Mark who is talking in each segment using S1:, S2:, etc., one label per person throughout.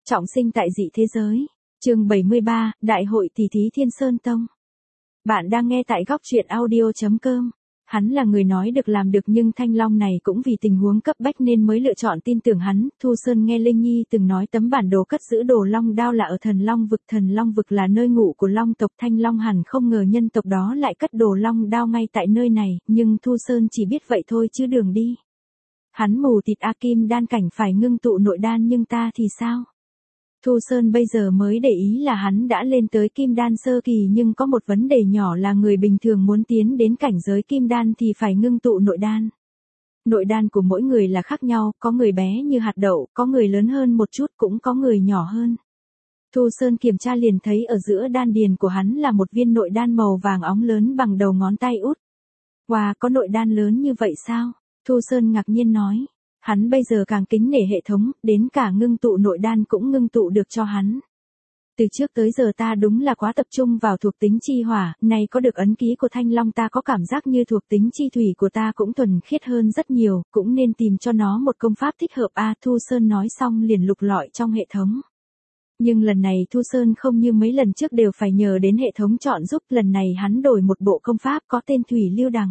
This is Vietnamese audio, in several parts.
S1: Trọng sinh tại dị thế giới. Chương 73, Đại hội tỷ thí Thiên Sơn Tông. Bạn đang nghe tại góc truyện audio.com. Hắn là người nói được làm được, nhưng Thanh Long này cũng vì tình huống cấp bách nên mới lựa chọn tin tưởng hắn. Thu Sơn nghe Linh Nhi từng nói tấm bản đồ cất giữ đồ long đao là ở Thần Long vực là nơi ngụ của long tộc. Thanh Long hẳn không ngờ nhân tộc đó lại cất đồ long đao ngay tại nơi này, nhưng Thu Sơn chỉ biết vậy thôi chứ đường đi. Hắn mù tịt A Kim đan cảnh phải ngưng tụ nội đan, nhưng ta thì sao? Thu Sơn bây giờ mới để ý là hắn đã lên tới kim đan sơ kỳ, nhưng có một vấn đề nhỏ là người bình thường muốn tiến đến cảnh giới kim đan thì phải ngưng tụ nội đan. Nội đan của mỗi người là khác nhau, có người bé như hạt đậu, có người lớn hơn một chút, cũng có người nhỏ hơn. Thu Sơn kiểm tra liền thấy ở giữa đan điền của hắn là một viên nội đan màu vàng óng lớn bằng đầu ngón tay út. Wow, có nội đan lớn như vậy sao? Thu Sơn ngạc nhiên nói. Hắn bây giờ càng kính nể hệ thống, đến cả ngưng tụ nội đan cũng ngưng tụ được cho hắn. Từ trước tới giờ ta đúng là quá tập trung vào thuộc tính chi hỏa, nay có được ấn ký của Thanh Long ta có cảm giác như thuộc tính chi thủy của ta cũng thuần khiết hơn rất nhiều, cũng nên tìm cho nó một công pháp thích hợp. Thu Sơn nói xong liền lục lọi trong hệ thống. Nhưng lần này Thu Sơn không như mấy lần trước đều phải nhờ đến hệ thống chọn giúp, lần này hắn đổi một bộ công pháp có tên Thủy Lưu Đằng.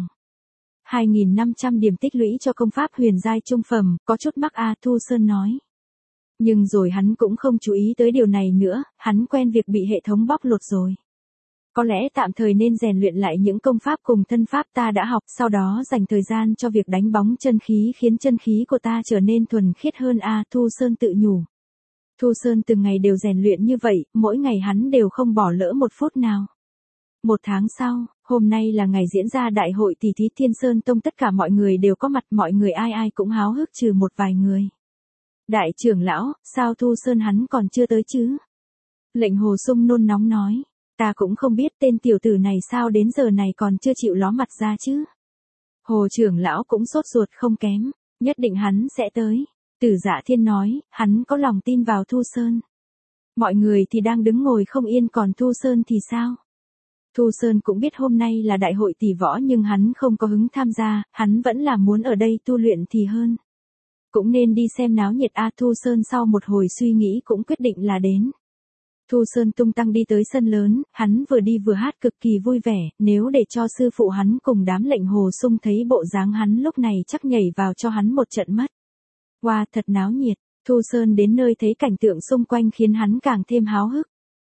S1: 2.500 điểm tích lũy cho công pháp huyền giai trung phẩm, có chút mắc. Thu Sơn nói. Nhưng rồi hắn cũng không chú ý tới điều này nữa, hắn quen việc bị hệ thống bóc lột rồi. Có lẽ tạm thời nên rèn luyện lại những công pháp cùng thân pháp ta đã học, sau đó dành thời gian cho việc đánh bóng chân khí khiến chân khí của ta trở nên thuần khiết hơn. Thu Sơn tự nhủ. Thu Sơn từng ngày đều rèn luyện như vậy, mỗi ngày hắn đều không bỏ lỡ một phút nào. Một tháng sau, hôm nay là ngày diễn ra đại hội tỷ thí Thiên Sơn Tông, tất cả mọi người đều có mặt, mọi người ai ai cũng háo hức trừ một vài người. Đại trưởng lão, sao Thu Sơn hắn còn chưa tới chứ? Lệnh Hồ Sung nôn nóng nói, ta cũng không biết tên tiểu tử này sao đến giờ này còn chưa chịu ló mặt ra chứ. Hồ trưởng lão cũng sốt ruột không kém, nhất định hắn sẽ tới. Tử Dạ Thiên nói, hắn có lòng tin vào Thu Sơn. Mọi người thì đang đứng ngồi không yên, còn Thu Sơn thì sao? Thu Sơn cũng biết hôm nay là đại hội tỷ võ nhưng hắn không có hứng tham gia, hắn vẫn là muốn ở đây tu luyện thì hơn. Cũng nên đi xem náo nhiệt. Thu Sơn sau một hồi suy nghĩ cũng quyết định là đến. Thu Sơn tung tăng đi tới sân lớn, hắn vừa đi vừa hát cực kỳ vui vẻ, nếu để cho sư phụ hắn cùng đám Lệnh Hồ Sung thấy bộ dáng hắn lúc này chắc nhảy vào cho hắn một trận mất. Wow, thật náo nhiệt. Thu Sơn đến nơi thấy cảnh tượng xung quanh khiến hắn càng thêm háo hức.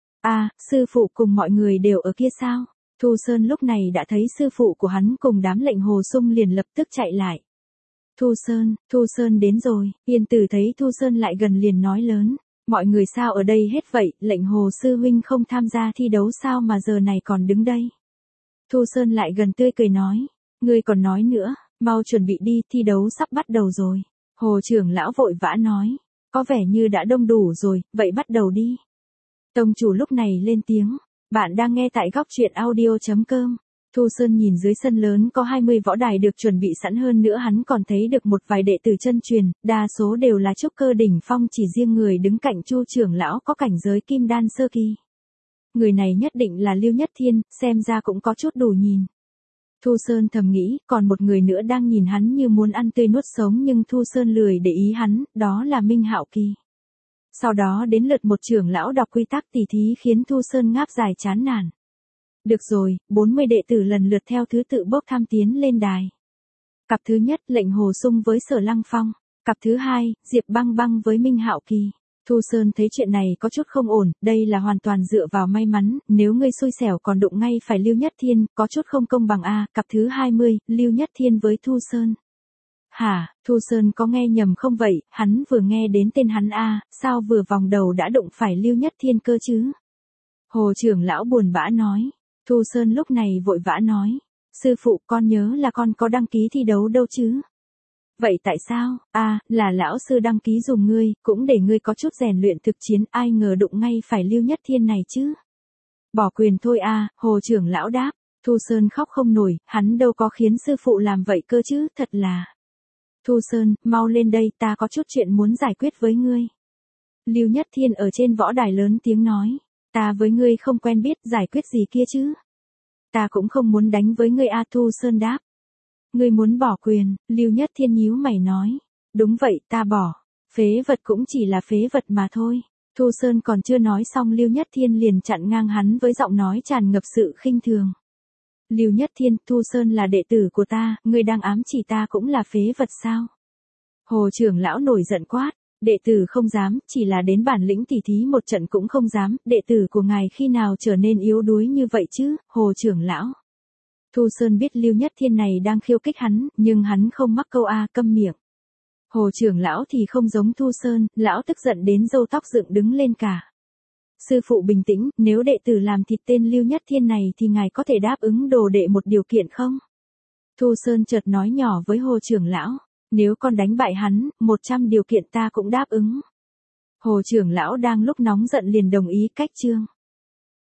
S1: Sư phụ cùng mọi người đều ở kia sao? Thu Sơn lúc này đã thấy sư phụ của hắn cùng đám Lệnh Hồ Sung liền lập tức chạy lại. Thu Sơn đến rồi. Yên Tử thấy Thu Sơn lại gần liền nói lớn. Mọi người sao ở đây hết vậy, Lệnh Hồ sư huynh không tham gia thi đấu sao mà giờ này còn đứng đây? Thu Sơn lại gần tươi cười nói. Ngươi còn nói nữa, mau chuẩn bị đi, thi đấu sắp bắt đầu rồi. Hồ trưởng lão vội vã nói. Có vẻ như đã đông đủ rồi, vậy bắt đầu đi. Tông chủ lúc này lên tiếng. Bạn đang nghe tại góc truyện audio.com. Thu Sơn nhìn dưới sân lớn có 20 võ đài được chuẩn bị sẵn, hơn nữa hắn còn thấy được một vài đệ tử chân truyền, đa số đều là trúc cơ đỉnh phong, chỉ riêng người đứng cạnh Chu trưởng lão có cảnh giới kim đan sơ kỳ. Người này nhất định là Lưu Nhất Thiên, xem ra cũng có chút đủ nhìn. Thu Sơn thầm nghĩ, còn một người nữa đang nhìn hắn như muốn ăn tươi nuốt sống nhưng Thu Sơn lười để ý hắn, đó là Minh Hạo Kỳ. Sau đó đến lượt một trưởng lão đọc quy tắc tỷ thí khiến Thu Sơn ngáp dài chán nản. Được rồi, 40 đệ tử lần lượt theo thứ tự bốc thăm tiến lên đài. Cặp thứ nhất Lệnh Hồ Sung với Sở Lăng Phong, cặp thứ hai Diệp Băng Băng với Minh Hạo Kỳ. Thu Sơn thấy chuyện này có chút không ổn, đây là hoàn toàn dựa vào may mắn, nếu ngươi xui xẻo còn đụng ngay phải Lưu Nhất Thiên, có chút không công bằng. Cặp thứ 20, Lưu Nhất Thiên với Thu Sơn. Hả, Thu Sơn có nghe nhầm không vậy, hắn vừa nghe đến tên hắn sao vừa vòng đầu đã đụng phải Lưu Nhất Thiên cơ chứ? Hồ trưởng lão buồn bã nói. Thu Sơn lúc này vội vã nói. Sư phụ, con nhớ là con có đăng ký thi đấu đâu chứ? Vậy tại sao? Là lão sư đăng ký dùng ngươi, cũng để ngươi có chút rèn luyện thực chiến, ai ngờ đụng ngay phải Lưu Nhất Thiên này chứ? Bỏ quyền thôi. Hồ trưởng lão đáp. Thu Sơn khóc không nổi, hắn đâu có khiến sư phụ làm vậy cơ chứ, thật là. Thu Sơn, mau lên đây, ta có chút chuyện muốn giải quyết với ngươi. Lưu Nhất Thiên ở trên võ đài lớn tiếng nói. Ta với ngươi không quen biết, giải quyết gì kia chứ? Ta cũng không muốn đánh với ngươi. Thu Sơn đáp. Ngươi muốn bỏ quyền, Lưu Nhất Thiên nhíu mày nói. Đúng vậy, ta bỏ. Phế vật cũng chỉ là phế vật mà thôi. Thu Sơn còn chưa nói xong Lưu Nhất Thiên liền chặn ngang hắn với giọng nói tràn ngập sự khinh thường. Lưu Nhất Thiên, Thu Sơn là đệ tử của ta, ngươi đang ám chỉ ta cũng là phế vật sao? Hồ trưởng lão nổi giận quát, đệ tử không dám, chỉ là đến bản lĩnh tỉ thí một trận cũng không dám, đệ tử của ngài khi nào trở nên yếu đuối như vậy chứ, Hồ trưởng lão. Thu Sơn biết Lưu Nhất Thiên này đang khiêu khích hắn, nhưng hắn không mắc câu câm miệng. Hồ trưởng lão thì không giống Thu Sơn, lão tức giận đến râu tóc dựng đứng lên cả. Sư phụ bình tĩnh, nếu đệ tử làm thịt tên Lưu Nhất Thiên này thì ngài có thể đáp ứng đồ đệ một điều kiện không? Thu Sơn chợt nói nhỏ với Hồ trưởng lão, nếu con đánh bại hắn, 100 điều kiện ta cũng đáp ứng. Hồ trưởng lão đang lúc nóng giận liền đồng ý cách chương.